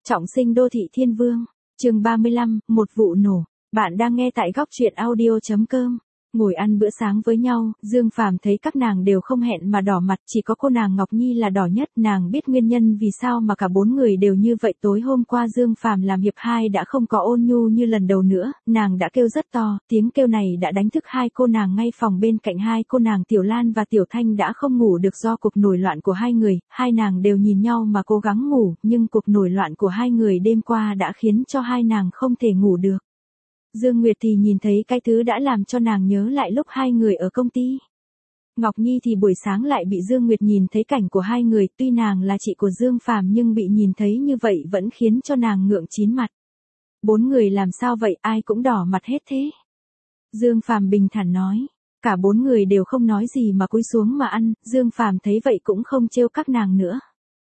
Trọng sinh đô thị thiên vương, chương 35, một vụ nổ. Bạn đang nghe tại góc truyện audio.com. Ngồi ăn bữa sáng với nhau, Dương Phàm thấy các nàng đều không hẹn mà đỏ mặt, chỉ có cô nàng Ngọc Nhi là đỏ nhất. Nàng biết nguyên nhân vì sao mà cả bốn người đều như vậy. Tối hôm qua Dương Phàm làm hiệp 2 đã không có ôn nhu như lần đầu nữa, nàng đã kêu rất to, tiếng kêu này đã đánh thức hai cô nàng ngay phòng bên cạnh. Hai cô nàng Tiểu Lan và Tiểu Thanh đã không ngủ được do cuộc nổi loạn của hai người, hai nàng đều nhìn nhau mà cố gắng ngủ, nhưng cuộc nổi loạn của hai người đêm qua đã khiến cho hai nàng không thể ngủ được. Dương Nguyệt thì nhìn thấy cái thứ đã làm cho nàng nhớ lại lúc hai người ở công ty. Ngọc Nhi thì buổi sáng lại bị Dương Nguyệt nhìn thấy cảnh của hai người, tuy nàng là chị của Dương Phàm nhưng bị nhìn thấy như vậy vẫn khiến cho nàng ngượng chín mặt. Bốn người làm sao vậy, ai cũng đỏ mặt hết thế. Dương Phàm bình thản nói, cả bốn người đều không nói gì mà cúi xuống mà ăn, Dương Phàm thấy vậy cũng không trêu các nàng nữa.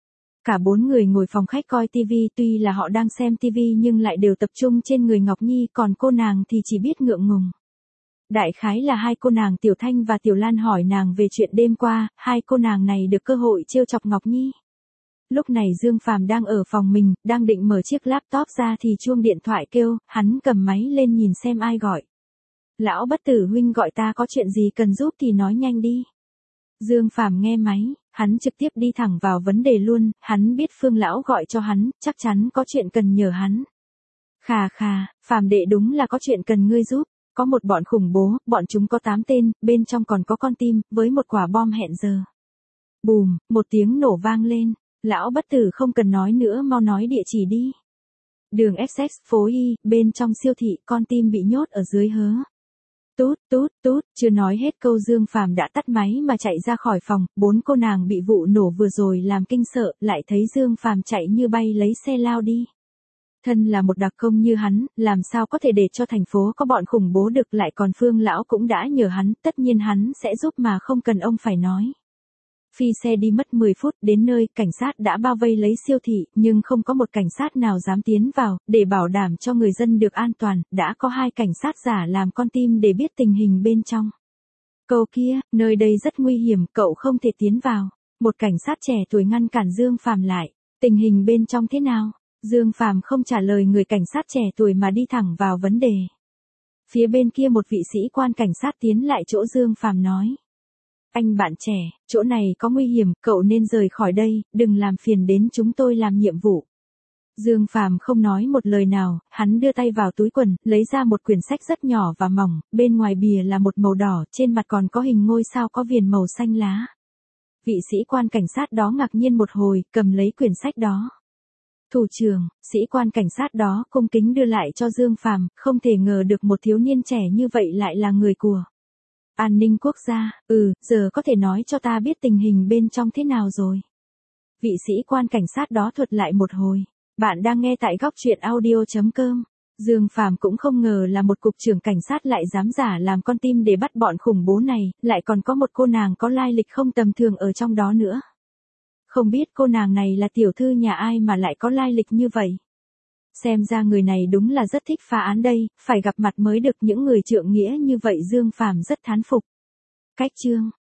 Cả bốn người ngồi phòng khách coi tivi, tuy là họ đang xem tivi nhưng lại đều tập trung trên người Ngọc Nhi, còn cô nàng thì chỉ biết ngượng ngùng. Đại khái là hai cô nàng Tiểu Thanh và Tiểu Lan hỏi nàng về chuyện đêm qua, hai cô nàng này được cơ hội trêu chọc Ngọc Nhi. Lúc này Dương Phàm đang ở phòng mình, đang định mở chiếc laptop ra thì chuông điện thoại kêu, hắn cầm máy lên nhìn xem ai gọi. Lão Bất Tử huynh gọi ta, có chuyện gì cần giúp thì nói nhanh đi. Dương Phàm nghe máy, hắn trực tiếp đi thẳng vào vấn đề luôn, hắn biết Phương lão gọi cho hắn, chắc chắn có chuyện cần nhờ hắn. Khà khà, Phàm đệ đúng là có chuyện cần ngươi giúp, có một bọn khủng bố, bọn chúng có 8 tên, bên trong còn có con tim, với một quả bom hẹn giờ. Bùm, một tiếng nổ vang lên, Lão Bất Tử không cần nói nữa, mau nói địa chỉ đi. Đường Essex, phố Y, bên trong siêu thị, con tim bị nhốt ở dưới hớ. Tút, tút, tút, chưa nói hết câu Dương Phàm đã tắt máy mà chạy ra khỏi phòng. Bốn cô nàng bị vụ nổ vừa rồi làm kinh sợ, lại thấy Dương Phàm chạy như bay lấy xe lao đi. Thân là một đặc công như hắn, làm sao có thể để cho thành phố có bọn khủng bố được, lại còn Phương lão cũng đã nhờ hắn, tất nhiên hắn sẽ giúp mà không cần ông phải nói. Phi xe đi mất 10 phút, đến nơi, cảnh sát đã bao vây lấy siêu thị, nhưng không có một cảnh sát nào dám tiến vào, để bảo đảm cho người dân được an toàn, đã có 2 cảnh sát giả làm con tim để biết tình hình bên trong. Câu kia, nơi đây rất nguy hiểm, cậu không thể tiến vào. Một cảnh sát trẻ tuổi ngăn cản Dương Phàm lại. Tình hình bên trong thế nào? Dương Phàm không trả lời người cảnh sát trẻ tuổi mà đi thẳng vào vấn đề. Phía bên kia một vị sĩ quan cảnh sát tiến lại chỗ Dương Phàm nói. Anh bạn trẻ, chỗ này có nguy hiểm, cậu nên rời khỏi đây, đừng làm phiền đến chúng tôi làm nhiệm vụ. Dương Phàm không nói một lời nào, hắn đưa tay vào túi quần, lấy ra một quyển sách rất nhỏ và mỏng, bên ngoài bìa là một màu đỏ, trên mặt còn có hình ngôi sao có viền màu xanh lá. Vị sĩ quan cảnh sát đó ngạc nhiên một hồi, cầm lấy quyển sách đó. Thủ trưởng, sĩ quan cảnh sát đó cung kính đưa lại cho Dương Phàm, không thể ngờ được một thiếu niên trẻ như vậy lại là người của An ninh quốc gia. Giờ có thể nói cho ta biết tình hình bên trong thế nào rồi. Vị sĩ quan cảnh sát đó thuật lại một hồi. Bạn đang nghe tại góc truyện audio.com. Dương Phàm cũng không ngờ là một cục trưởng cảnh sát lại dám giả làm con tim để bắt bọn khủng bố này, lại còn có một cô nàng có lai lịch không tầm thường ở trong đó nữa. Không biết cô nàng này là tiểu thư nhà ai mà lại có lai lịch như vậy. Xem ra người này đúng là rất thích phá án đây, phải gặp mặt mới được, những người trượng nghĩa như vậy Dương Phàm rất thán phục. Cách chương